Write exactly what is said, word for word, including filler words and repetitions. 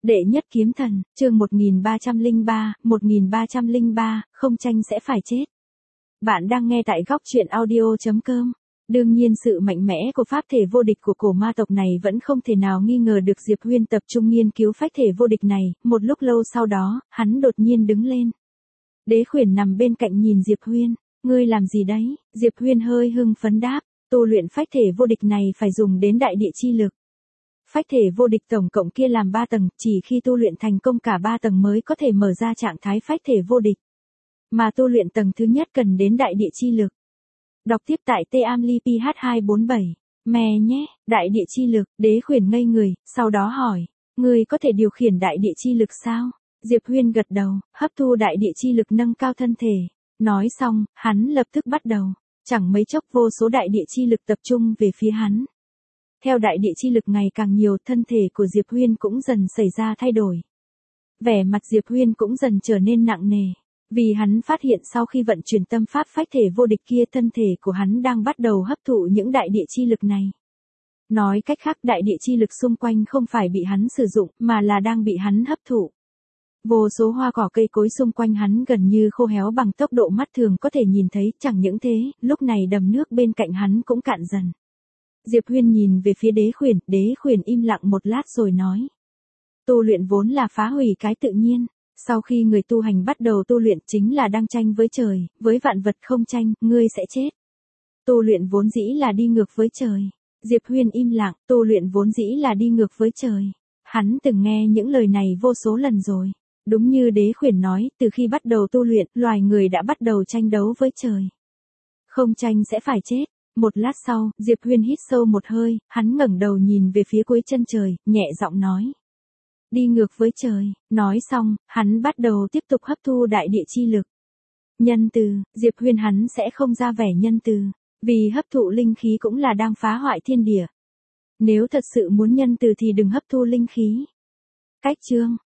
Đệ nhất kiếm thần, chương một nghìn ba trăm lẻ ba, một nghìn ba trăm lẻ ba, không tranh sẽ phải chết. Bạn đang nghe tại góc truyện audio chấm com. Đương nhiên sự mạnh mẽ của pháp thể vô địch của cổ ma tộc này vẫn không thể nào nghi ngờ được. Diệp Huyên tập trung nghiên cứu phách thể vô địch này, một lúc lâu sau đó, hắn đột nhiên đứng lên. Đế Khuyển nằm bên cạnh nhìn Diệp Huyên, ngươi làm gì đấy? Diệp Huyên hơi hưng phấn đáp, tu luyện phách thể vô địch này phải dùng đến đại địa chi lực. Phách thể vô địch tổng cộng kia làm ba tầng, chỉ khi tu luyện thành công cả ba tầng mới có thể mở ra trạng thái phách thể vô địch. Mà tu luyện tầng thứ nhất cần đến đại địa chi lực. Đọc tiếp tại T A M L I P H hai bốn bảy. Mẹ nhé, đại địa chi lực, Đế Khuyển ngây người, sau đó hỏi, ngươi có thể điều khiển đại địa chi lực sao? Diệp Huyên gật đầu, hấp thu đại địa chi lực nâng cao thân thể. Nói xong, hắn lập tức bắt đầu. Chẳng mấy chốc vô số đại địa chi lực tập trung về phía hắn. Theo đại địa chi lực ngày càng nhiều, thân thể của Diệp Huyên cũng dần xảy ra thay đổi. Vẻ mặt Diệp Huyên cũng dần trở nên nặng nề. Vì hắn phát hiện sau khi vận chuyển tâm pháp phách thể vô địch kia, thân thể của hắn đang bắt đầu hấp thụ những đại địa chi lực này. Nói cách khác, đại địa chi lực xung quanh không phải bị hắn sử dụng, mà là đang bị hắn hấp thụ. Vô số hoa cỏ cây cối xung quanh hắn gần như khô héo bằng tốc độ mắt thường có thể nhìn thấy. Chẳng những thế, lúc này đầm nước bên cạnh hắn cũng cạn dần. Diệp Huyên nhìn về phía Đế Khuyển, Đế Khuyển im lặng một lát rồi nói. Tu luyện vốn là phá hủy cái tự nhiên. Sau khi người tu hành bắt đầu tu luyện chính là đang tranh với trời, với vạn vật không tranh, ngươi sẽ chết. Tu luyện vốn dĩ là đi ngược với trời. Diệp Huyên im lặng, tu luyện vốn dĩ là đi ngược với trời. Hắn từng nghe những lời này vô số lần rồi. Đúng như Đế Khuyển nói, từ khi bắt đầu tu luyện, loài người đã bắt đầu tranh đấu với trời. Không tranh sẽ phải chết. Một lát sau, Diệp Huyên hít sâu một hơi, hắn ngẩng đầu nhìn về phía cuối chân trời, nhẹ giọng nói. Đi ngược với trời. Nói xong, hắn bắt đầu tiếp tục hấp thu đại địa chi lực. Nhân từ, Diệp Huyên hắn sẽ không ra vẻ nhân từ, vì hấp thụ linh khí cũng là đang phá hoại thiên địa. Nếu thật sự muốn nhân từ thì đừng hấp thu linh khí. Cách chương,